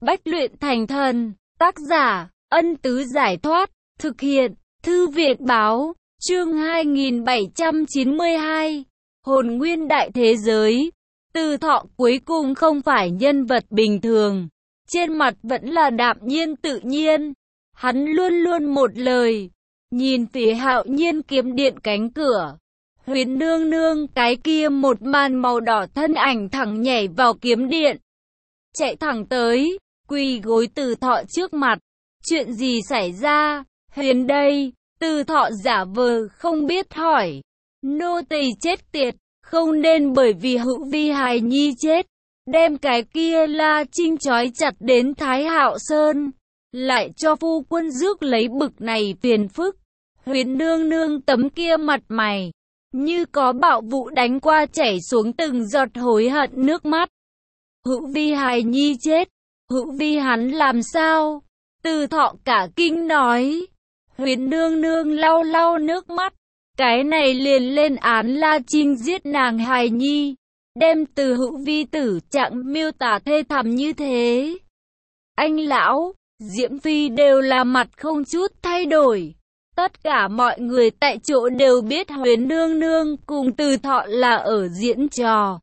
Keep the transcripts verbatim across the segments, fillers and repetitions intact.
Bách luyện thành thần, tác giả, Ân Tứ Giải Thoát, thực hiện, Thư viện Báo, chương hai nghìn bảy trăm chín mươi hai, Hồn Nguyên Đại Thế Giới. Từ Thọ cuối cùng không phải nhân vật bình thường, trên mặt vẫn là đạm nhiên tự nhiên, hắn luôn luôn một lời, nhìn phía Hạo Nhiên kiếm điện cánh cửa. Huyền nương nương cái kia một màn màu đỏ thân ảnh thẳng nhảy vào kiếm điện, chạy thẳng tới, quỳ gối Từ Thọ trước mặt. Chuyện gì xảy ra? Huyền đây, Từ Thọ giả vờ không biết hỏi. Nô tỳ chết tiệt, không nên bởi vì Hữu Vi hài nhi chết, đem cái kia La Trinh trói chặt đến Thái Hạo Sơn, lại cho phu quân rước lấy bực này phiền phức. Huyền nương nương tấm kia mặt mày, như có bạo vũ đánh qua chảy xuống từng giọt hối hận nước mắt. Hữu Vi hài nhi chết, Hữu Vi hắn làm sao? Từ Thọ cả kinh nói. Huyền nương nương lau lau nước mắt, cái này liền lên án La Trinh giết nàng hài nhi, đem từ Hữu Vi tử trạng miêu tả thê thảm như thế. Anh lão, Diễm Phi đều là mặt không chút thay đổi. Tất cả mọi người tại chỗ đều biết Huyền nương nương cùng Từ Thọ là ở diễn trò.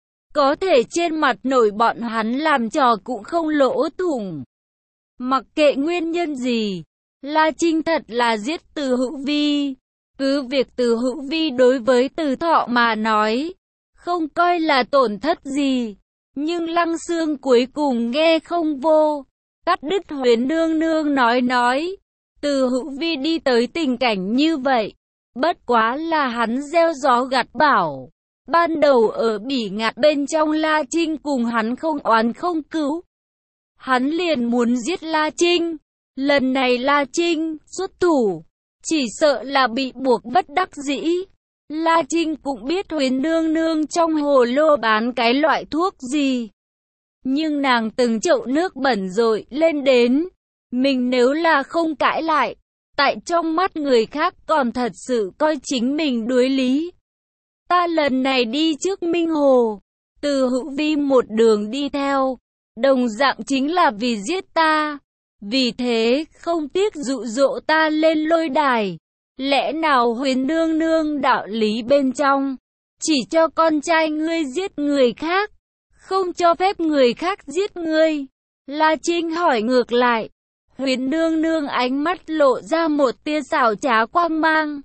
Có thể trên mặt nổi bọn hắn làm trò cũng không lỗ thủng. Mặc kệ nguyên nhân gì, La Trinh thật là giết Từ Hữu Vi. Cứ việc Từ Hữu Vi đối với Từ Thọ mà nói, không coi là tổn thất gì. Nhưng Lăng Xương cuối cùng nghe không vô, cắt đứt Huyền nương nương nói nói. Từ Hữu Vi đi tới tình cảnh như vậy, bất quá là hắn gieo gió gặt bão. Ban đầu ở bỉ ngạn bên trong La Trinh cùng hắn không oán không cữu, hắn liền muốn giết La Trinh. Lần này La Trinh xuất thủ, chỉ sợ là bị buộc bất đắc dĩ. La Trinh cũng biết Huyền nương nương trong hồ lô bán cái loại thuốc gì, nhưng nàng từng chậu nước bẩn rồi lên đến, mình nếu là không cãi lại, tại trong mắt người khác còn thật sự coi chính mình đối lý. Ta lần này đi trước Minh Hồ, Từ Hữu Vi một đường đi theo, đồng dạng chính là vì giết ta. Vì thế không tiếc dụ dỗ ta lên lôi đài. Lẽ nào Huyền nương nương đạo lý bên trong, chỉ cho con trai ngươi giết người khác, không cho phép người khác giết ngươi? La Trinh hỏi ngược lại. Huyền nương nương ánh mắt lộ ra một tia xảo trá quang mang.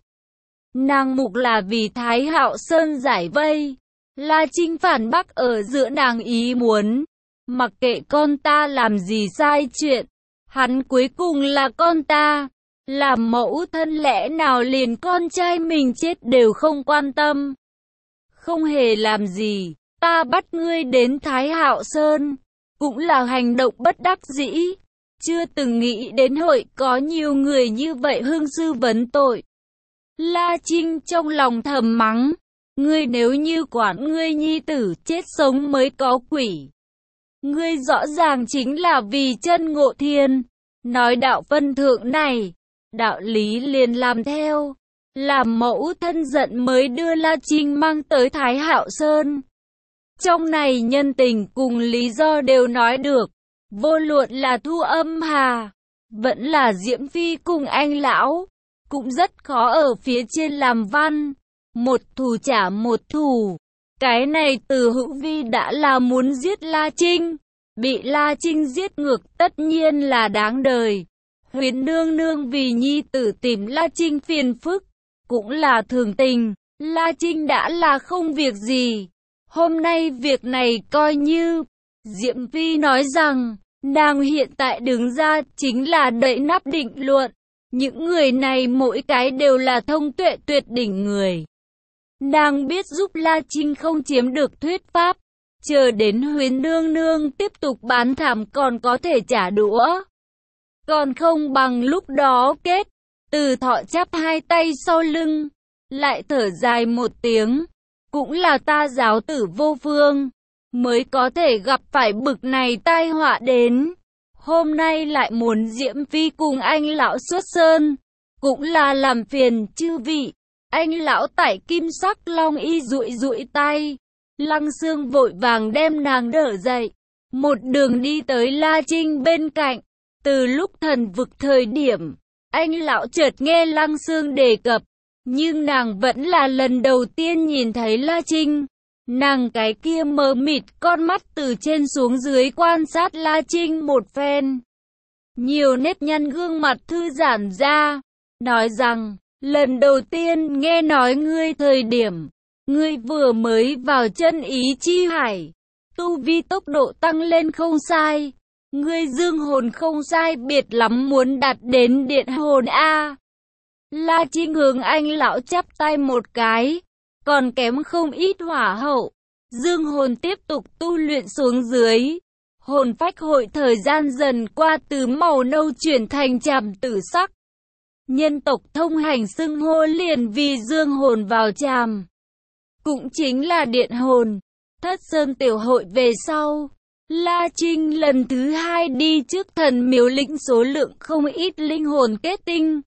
Nàng mục là vì Thái Hạo Sơn giải vây. La Trinh phản bác ở giữa nàng ý muốn. Mặc kệ con ta làm gì sai chuyện, hắn cuối cùng là con ta. Làm mẫu thân lẽ nào liền con trai mình chết đều không quan tâm? Không hề làm gì, ta bắt ngươi đến Thái Hạo Sơn, cũng là hành động bất đắc dĩ. Chưa từng nghĩ đến hội có nhiều người như vậy hương sư vấn tội. La Trinh trong lòng thầm mắng, ngươi nếu như quản ngươi nhi tử chết sống mới có quỷ. Ngươi rõ ràng chính là vì chân ngộ thiên, nói đạo phân thượng này, đạo lý liền làm theo. Làm mẫu thân giận mới đưa La Trinh mang tới Thái Hạo Sơn. Trong này nhân tình cùng lý do đều nói được. Vô luận là Thu Âm Hà, vẫn là Diễm Phi cùng anh lão, cũng rất khó ở phía trên làm văn. Một thù trả một thù. Cái này Từ Hữu Vi đã là muốn giết La Trinh, bị La Trinh giết ngược tất nhiên là đáng đời. Huyền nương nương vì nhi tử tìm La Trinh phiền phức, cũng là thường tình. La Trinh đã là không việc gì. Hôm nay việc này coi như... Diễm Phi nói rằng, nàng hiện tại đứng ra chính là đậy nắp định luận. Những người này mỗi cái đều là thông tuệ tuyệt đỉnh người. Nàng biết giúp La Trinh không chiếm được thuyết pháp, chờ đến Huyền nương nương tiếp tục bán thảm còn có thể trả đũa. Còn không bằng lúc đó kết. Từ Thọ chắp hai tay sau lưng, lại thở dài một tiếng. Cũng là ta giáo tử vô phương, mới có thể gặp phải bực này tai họa đến. Hôm nay lại muốn Diễm Phi cùng anh lão xuất sơn, cũng là làm phiền chư vị. Anh lão tại kim sắc long y dụi dụi tay. Lăng Xương vội vàng đem nàng đỡ dậy. một đường đi tới La Trinh bên cạnh. Từ lúc thần vực thời điểm, anh lão chợt nghe Lăng Xương đề cập, nhưng nàng vẫn là lần đầu tiên nhìn thấy La Trinh. Nàng cái kia mờ mịt con mắt từ trên xuống dưới quan sát La Trinh một phen. Nhiều nếp nhăn gương mặt thư giãn ra, nói rằng, lần đầu tiên nghe nói ngươi thời điểm, ngươi vừa mới vào chân ý chi hải, tu vi tốc độ tăng lên không sai, ngươi dương hồn không sai biệt lắm muốn đạt đến điện hồn A. La Trinh hướng anh lão chắp tay một cái, còn kém không ít hỏa hậu, dương hồn tiếp tục tu luyện xuống dưới. Hồn phách hội thời gian dần qua từ màu nâu chuyển thành tràm tử sắc. Nhân tộc thông hành xưng hô liền vì dương hồn vào tràm. Cũng chính là điện hồn. Thất Sơn tiểu hội về sau, La Trinh lần thứ hai đi trước thần miếu lĩnh số lượng không ít linh hồn kết tinh.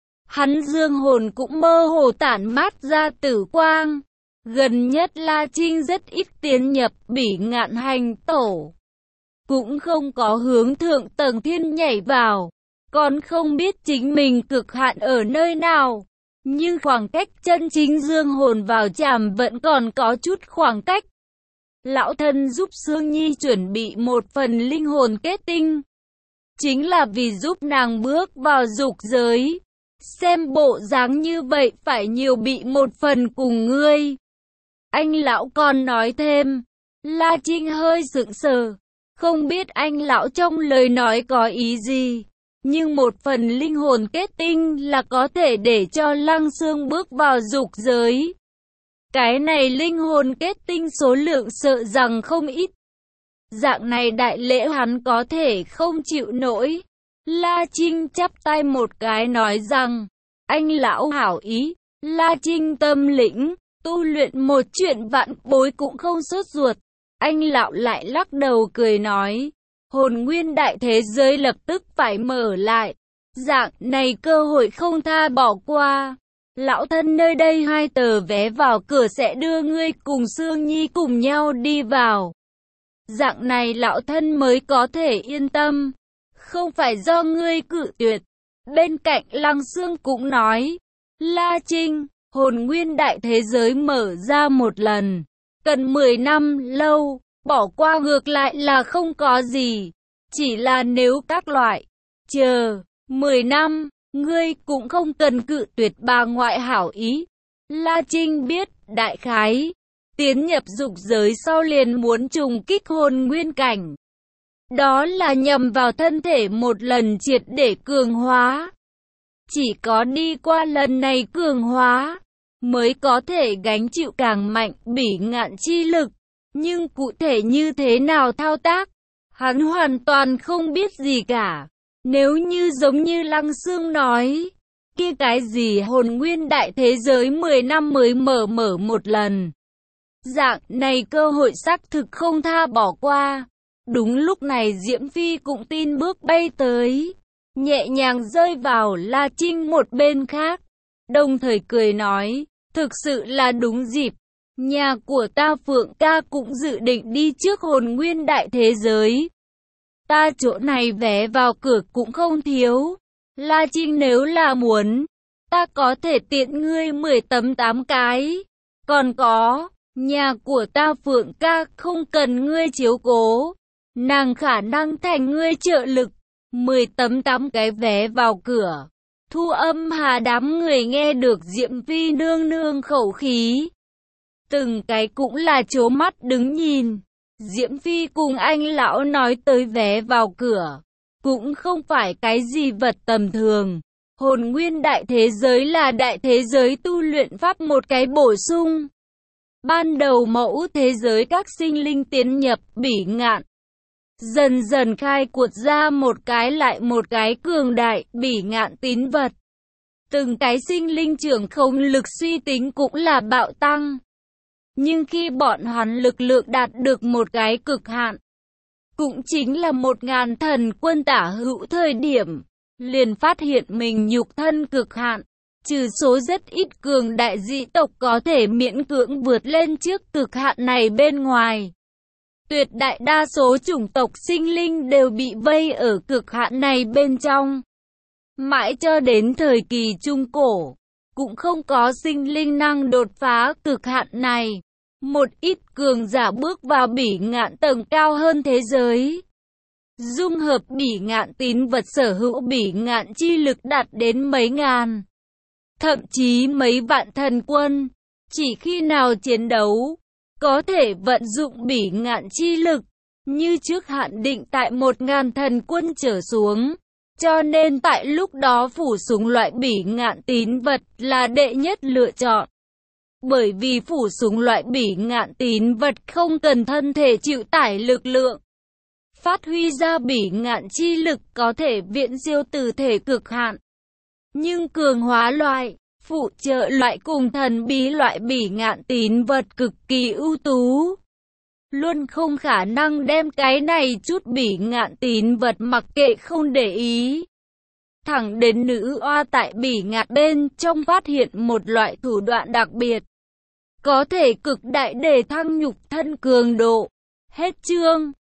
Hắn dương hồn cũng mơ hồ tản mát ra tử quang. Gần nhất La Trinh rất ít tiến nhập Bỉ Ngạn Hành Tổ. Cũng không có hướng thượng tầng thiên nhảy vào, còn không biết chính mình cực hạn ở nơi nào. Nhưng khoảng cách chân chính dương hồn vào tràm vẫn còn có chút khoảng cách. Lão thân giúp Sương Nhi chuẩn bị một phần linh hồn kết tinh, chính là vì giúp nàng bước vào dục giới. Xem bộ dáng như vậy phải nhiều bị một phần cùng ngươi. Anh lão còn nói thêm. La Trinh hơi sững sờ, không biết anh lão trong lời nói có ý gì. Nhưng một phần linh hồn kết tinh là có thể để cho Lăng Xương bước vào dục giới. Cái này linh hồn kết tinh số lượng sợ rằng không ít. Dạng này đại lễ hắn có thể không chịu nổi. La Trinh chắp tay một cái nói rằng, anh lão hảo ý. La Trinh tâm lĩnh, tu luyện một chuyện vạn bối cũng không sốt ruột. Anh lão lại lắc đầu cười nói, hồn nguyên đại thế giới lập tức phải mở lại. Dạng này cơ hội không tha bỏ qua. Lão thân nơi đây hai tờ vé vào cửa sẽ đưa ngươi cùng Sương Nhi cùng nhau đi vào. Dạng này lão thân mới có thể yên tâm. Không phải do ngươi cự tuyệt. Bên cạnh Lăng Xương cũng nói, La Trinh, hồn nguyên đại thế giới mở ra một lần. Cần mười năm lâu, bỏ qua ngược lại là không có gì. Chỉ là nếu các loại, chờ, mười năm, ngươi cũng không cần cự tuyệt bà ngoại hảo ý. La Trinh biết, đại khái, tiến nhập dục giới sau liền muốn trùng kích hồn nguyên cảnh. Đó là nhằm vào thân thể một lần triệt để cường hóa. Chỉ có đi qua lần này cường hóa, mới có thể gánh chịu càng mạnh bỉ ngạn chi lực. Nhưng cụ thể như thế nào thao tác, hắn hoàn toàn không biết gì cả. Nếu như giống như Lăng Xương nói, kia cái gì hồn nguyên đại thế giới mười năm mới mở mở một lần. Dạng này cơ hội xác thực không tha bỏ qua. Đúng lúc này Diễm Phi cũng tin bước bay tới, nhẹ nhàng rơi vào La Trinh một bên khác, đồng thời cười nói, thực sự là đúng dịp. Nhà của ta Phượng ca cũng dự định đi trước hồn nguyên đại thế giới. Ta chỗ này vé vào cửa cũng không thiếu. La Trinh nếu là muốn, ta có thể tiện ngươi mười tấm tám cái. Còn có, nhà của ta Phượng ca không cần ngươi chiếu cố. Nàng khả năng thành ngươi trợ lực. Mười tấm tám cái vé vào cửa. Thu âm hà đám người nghe được Diễm Phi nương nương khẩu khí. Từng cái cũng là trố mắt đứng nhìn. Diễm Phi cùng anh lão nói tới vé vào cửa. Cũng không phải cái gì vật tầm thường. Hồn nguyên đại thế giới là đại thế giới tu luyện pháp một cái bổ sung. Ban đầu mẫu thế giới các sinh linh tiến nhập bỉ ngạn. Dần dần khai cuột ra một cái lại một cái cường đại bỉ ngạn tín vật. Từng cái sinh linh trưởng không lực suy tính cũng là bạo tăng. Nhưng khi bọn hắn lực lượng đạt được một cái cực hạn, cũng chính là một ngàn thần quân tả hữu thời điểm, liền phát hiện mình nhục thân cực hạn, trừ số rất ít cường đại dị tộc có thể miễn cưỡng vượt lên trước cực hạn này bên ngoài. Tuyệt đại đa số chủng tộc sinh linh đều bị vây ở cực hạn này bên trong. Mãi cho đến thời kỳ Trung Cổ, cũng không có sinh linh năng đột phá cực hạn này. Một ít cường giả bước vào bỉ ngạn tầng cao hơn thế giới. Dung hợp bỉ ngạn tín vật sở hữu bỉ ngạn chi lực đạt đến mấy ngàn, thậm chí mấy vạn thần quân. Chỉ khi nào chiến đấu, có thể vận dụng bỉ ngạn chi lực, như trước hạn định tại một ngàn thần quân trở xuống. Cho nên tại lúc đó phủ súng loại bỉ ngạn tín vật là đệ nhất lựa chọn. Bởi vì phủ súng loại bỉ ngạn tín vật không cần thân thể chịu tải lực lượng. Phát huy ra bỉ ngạn chi lực có thể viễn siêu từ thể cực hạn. Nhưng cường hóa loại, phụ trợ loại cùng thần bí loại bỉ ngạn tín vật cực kỳ ưu tú. Luôn không khả năng đem cái này chút bỉ ngạn tín vật mặc kệ không để ý. Thẳng đến nữ oa tại bỉ ngạn bên trong phát hiện một loại thủ đoạn đặc biệt. Có thể cực đại để thăng nhục thân cường độ. Hết chương.